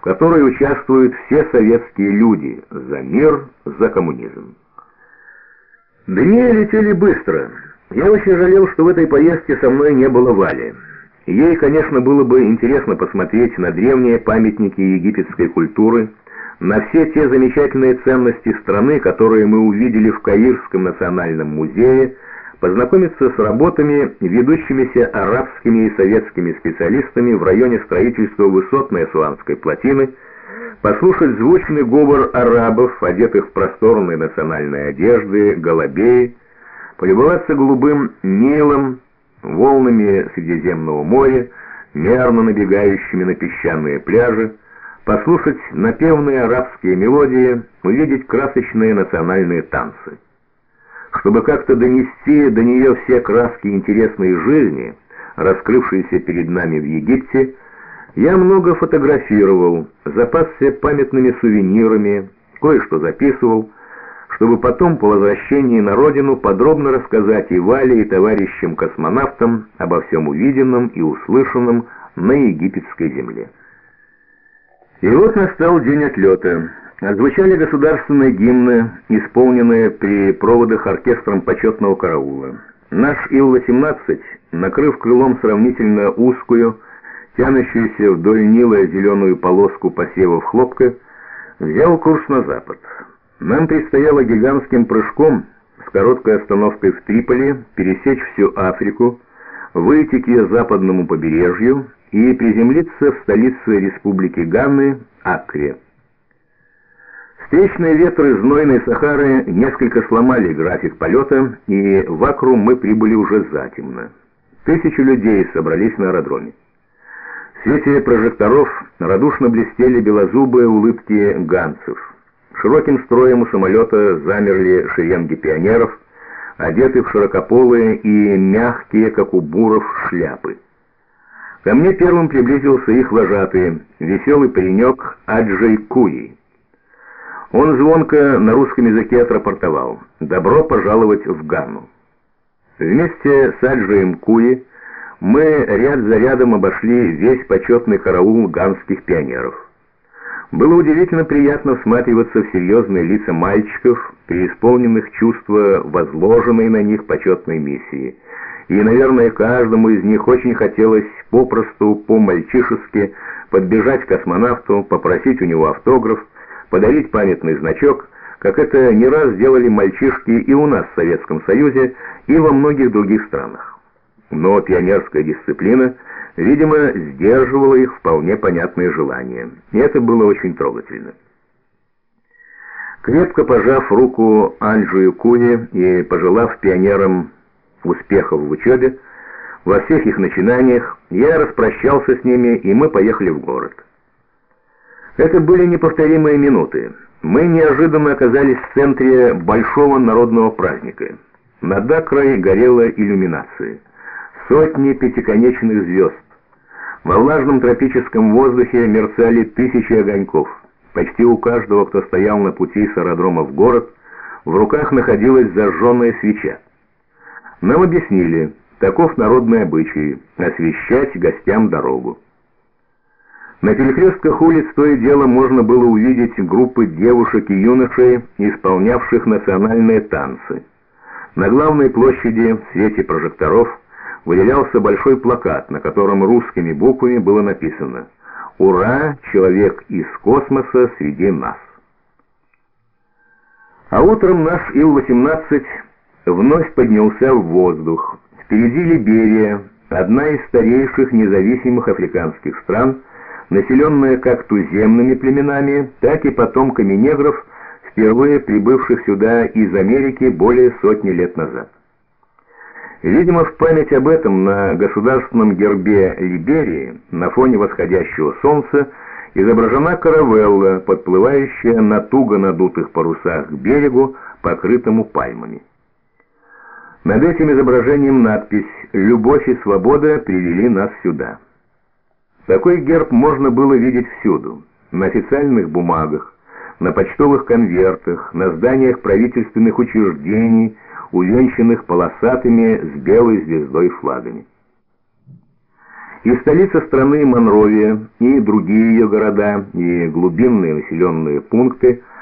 которой участвуют все советские люди за мир, за коммунизм. Дни летели быстро. Я очень жалел, что в этой поездке со мной не было Вали. Ей, конечно, было бы интересно посмотреть на древние памятники египетской культуры, на все те замечательные ценности страны, которые мы увидели в Каирском национальном музее, познакомиться с работами, ведущимися арабскими и советскими специалистами в районе строительства высотной Асуанской плотины, послушать звучный говор арабов, одетых в просторные национальные одежды, голубей, полюбоваться голубым Нилом, волнами Средиземного моря, мерно набегающими на песчаные пляжи, послушать напевные арабские мелодии, увидеть красочные национальные танцы. Чтобы как-то донести до нее все краски интересной жизни, раскрывшиеся перед нами в Египте, я много фотографировал, запасся памятными сувенирами, кое-что записывал, чтобы потом по возвращении на родину подробно рассказать и Вале, и товарищам-космонавтам обо всем увиденном и услышанном на египетской земле. И вот настал день отлета. Отзвучали государственные гимны, исполненные при проводах оркестром почетного караула. Наш Ил-18, накрыв крылом сравнительно узкую, тянущуюся вдоль Нила зеленую полоску посевов хлопка, взял курс на запад. Нам предстояло гигантским прыжком, с короткой остановкой в Триполи, пересечь всю Африку, выйти к ее западному побережью и приземлиться в столице республики Ганны, Аккре. Встречные ветры знойной Сахары несколько сломали график полета, и в Акру мы прибыли уже затемно. 1000 людей собрались на аэродроме. В свете прожекторов радушно блестели белозубые улыбки ганцев. Широким строем у самолета замерли шеренги пионеров, одеты в широкополые и мягкие, как у буров, шляпы. Ко мне первым приблизился их вожатый, веселый паренек Аджей Куи. Он звонко на русском языке отрапортовал: «Добро пожаловать в Ганну». Вместе с Аджеем Куи мы ряд за рядом обошли весь почетный караул ганских пионеров. Было удивительно приятно всматриваться в серьезные лица мальчиков, преисполненных чувства возложенной на них почетной миссии. И, наверное, каждому из них очень хотелось попросту, по-мальчишески подбежать к космонавту, попросить у него автограф, подарить памятный значок, как это не раз делали мальчишки и у нас в Советском Союзе, и во многих других странах. Но пионерская дисциплина, видимо, сдерживала их вполне понятные желания, и это было очень трогательно. Крепко пожав руку Анджею Куни и пожелав пионерам успехов в учебе, во всех их начинаниях, я распрощался с ними, и мы поехали в город. Это были неповторимые минуты. Мы неожиданно оказались в центре большого народного праздника. Над Акрой горела иллюминация. Сотни пятиконечных звезд. Во влажном тропическом воздухе мерцали 1000 огоньков. Почти у каждого, кто стоял на пути с аэродрома в город, в руках находилась зажженная свеча. Нам объяснили, таков народный обычай — освещать гостям дорогу. На перекрестках улиц то и дело можно было увидеть группы девушек и юношей, исполнявших национальные танцы. На главной площади в свете прожекторов выделялся большой плакат, на котором русскими буквами было написано: «Ура! Человек из космоса среди нас!». А утром наш Ил-18 вновь поднялся в воздух. Впереди Либерия, одна из старейших независимых африканских стран, населенная как туземными племенами, так и потомками негров, впервые прибывших сюда из Америки более 100 лет назад. Видимо, в память об этом на государственном гербе Либерии на фоне восходящего солнца изображена каравелла, подплывающая на туго надутых парусах к берегу, покрытому пальмами. Над этим изображением надпись «Любовь и свобода привели нас сюда». Такой герб можно было видеть всюду: на официальных бумагах, на почтовых конвертах, на зданиях правительственных учреждений, увенчанных полосатыми с белой звездой флагами. И столица страны Монровия, и другие ее города, и глубинные населенные пункты –